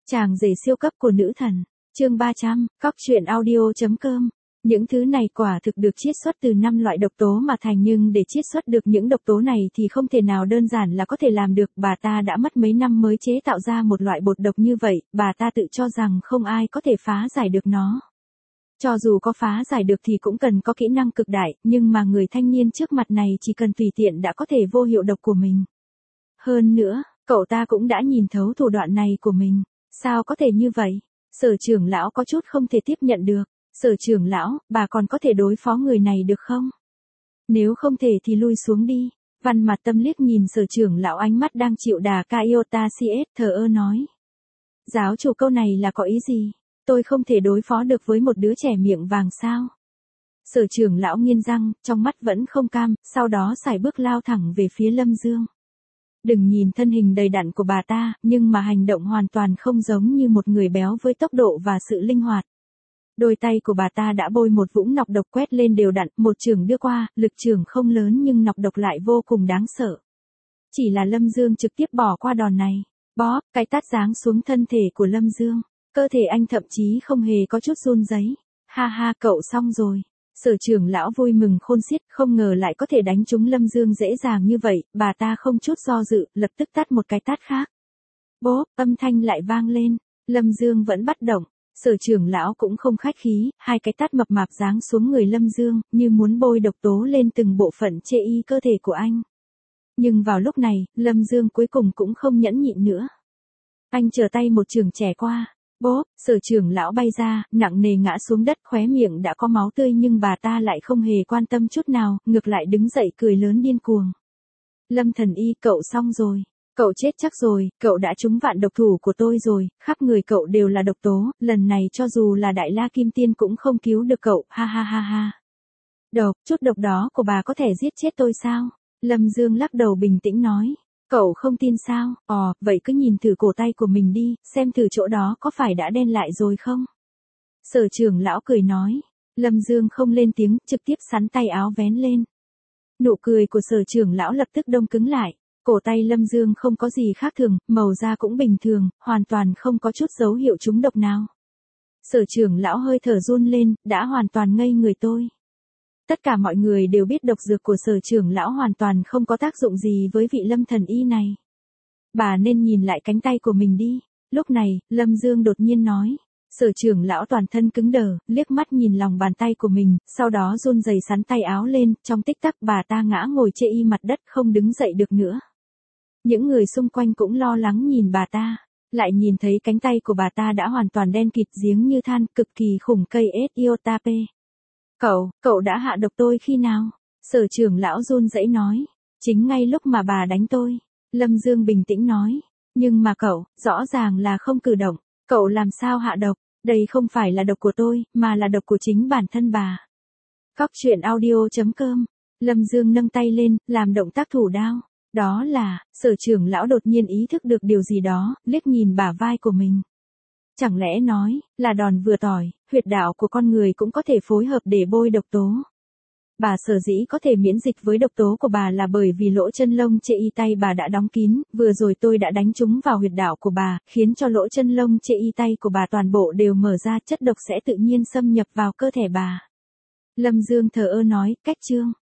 Chàng rể siêu cấp của nữ thần. Chương 300, cóc-truyện-audio.com. Những thứ này quả thực được chiết xuất từ 5 loại độc tố mà thành, nhưng để chiết xuất được những độc tố này thì không thể nào đơn giản là có thể làm được. Bà ta đã mất mấy năm mới chế tạo ra một loại bột độc như vậy, bà ta tự cho rằng không ai có thể phá giải được nó. Cho dù có phá giải được thì cũng cần có kỹ năng cực đại, nhưng mà người thanh niên trước mặt này chỉ cần tùy tiện đã có thể vô hiệu độc của mình. Hơn nữa, cậu ta cũng đã nhìn thấu thủ đoạn này của mình. Sao có thể như vậy? Sở trưởng lão có chút không thể tiếp nhận được. Sở trưởng lão, bà còn có thể đối phó người này được không? Nếu không thể thì lui xuống đi. Văn Mặt Tâm liếc nhìn sở trưởng lão, ánh mắt đang chịu đà Kaiota CS, thờ ơ nói. Giáo chủ, câu này là có ý gì? Tôi không thể đối phó được với một đứa trẻ miệng vàng sao? Sở trưởng lão nghiến răng, trong mắt vẫn không cam, sau đó sải bước lao thẳng về phía Lâm Dương. Đừng nhìn thân hình đầy đặn của bà ta, nhưng mà hành động hoàn toàn không giống như một người béo với tốc độ và sự linh hoạt. Đôi tay của bà ta đã bôi một vũng nọc độc quét lên đều đặn, một chưởng đưa qua, lực chưởng không lớn nhưng nọc độc lại vô cùng đáng sợ. Chỉ là Lâm Dương trực tiếp bỏ qua đòn này. Bóp, cái tát giáng xuống thân thể của Lâm Dương. Cơ thể anh thậm chí không hề có chút run rẩy. Ha ha, cậu xong rồi. Sở trưởng lão vui mừng khôn xiết, không ngờ lại có thể đánh trúng Lâm Dương dễ dàng như vậy. Bà ta không chút do dự, lập tức tát một cái tát khác. Bốp, âm thanh lại vang lên. Lâm Dương vẫn bất động. Sở trưởng lão cũng không khách khí, hai cái tát mập mạp giáng xuống người Lâm Dương, như muốn bôi độc tố lên từng bộ phận chê y cơ thể của anh. Nhưng vào lúc này, Lâm Dương cuối cùng cũng không nhẫn nhịn nữa. Anh trở tay một chưởng chẻ qua. Bốp, sở trưởng lão bay ra, nặng nề ngã xuống đất, khóe miệng đã có máu tươi, nhưng bà ta lại không hề quan tâm chút nào, ngược lại đứng dậy cười lớn điên cuồng. Lâm Thần Y, cậu xong rồi. Cậu chết chắc rồi, cậu đã trúng vạn độc thủ của tôi rồi, khắp người cậu đều là độc tố, lần này cho dù là Đại La Kim Tiên cũng không cứu được cậu, ha ha ha ha. Độc, chút độc đó của bà có thể giết chết tôi sao? Lâm Dương lắc đầu bình tĩnh nói. Cậu không tin sao? Vậy cứ nhìn thử cổ tay của mình đi, xem thử chỗ đó có phải đã đen lại rồi không? Sở trưởng lão cười nói. Lâm Dương không lên tiếng, trực tiếp sắn tay áo vén lên. Nụ cười của sở trưởng lão lập tức đông cứng lại. Cổ tay Lâm Dương không có gì khác thường, màu da cũng bình thường, hoàn toàn không có chút dấu hiệu trúng độc nào. Sở trưởng lão hơi thở run lên, đã hoàn toàn ngây người tôi. Tất cả mọi người đều biết độc dược của sở trưởng lão hoàn toàn không có tác dụng gì với vị Lâm Thần Y này. Bà nên nhìn lại cánh tay của mình đi. Lúc này, Lâm Dương đột nhiên nói. Sở trưởng lão toàn thân cứng đờ, liếc mắt nhìn lòng bàn tay của mình, sau đó run rẩy sắn tay áo lên, trong tích tắc bà ta ngã ngồi chê y mặt đất không đứng dậy được nữa. Những người xung quanh cũng lo lắng nhìn bà ta, lại nhìn thấy cánh tay của bà ta đã hoàn toàn đen kịt giếng như than, cực kỳ khủng cây Etiotape. Cậu đã hạ độc tôi khi nào? Sở trưởng lão run rẩy nói. Chính ngay lúc mà bà đánh tôi. Lâm Dương bình tĩnh nói. Nhưng mà cậu, rõ ràng là không cử động. Cậu làm sao hạ độc? Đây không phải là độc của tôi, mà là độc của chính bản thân bà. Cóc-truyện-audio.com. Lâm Dương nâng tay lên, làm động tác thủ đao. Đó là, sở trưởng lão đột nhiên ý thức được điều gì đó, liếc nhìn bả vai của mình. Chẳng lẽ nói, là đòn vừa tỏi, huyệt đạo của con người cũng có thể phối hợp để bôi độc tố. Bà sở dĩ có thể miễn dịch với độc tố của bà là bởi vì lỗ chân lông chê y tay bà đã đóng kín, vừa rồi tôi đã đánh trúng vào huyệt đạo của bà, khiến cho lỗ chân lông chê y tay của bà toàn bộ đều mở ra, chất độc sẽ tự nhiên xâm nhập vào cơ thể bà. Lâm Dương thờ ơ nói, cách chương.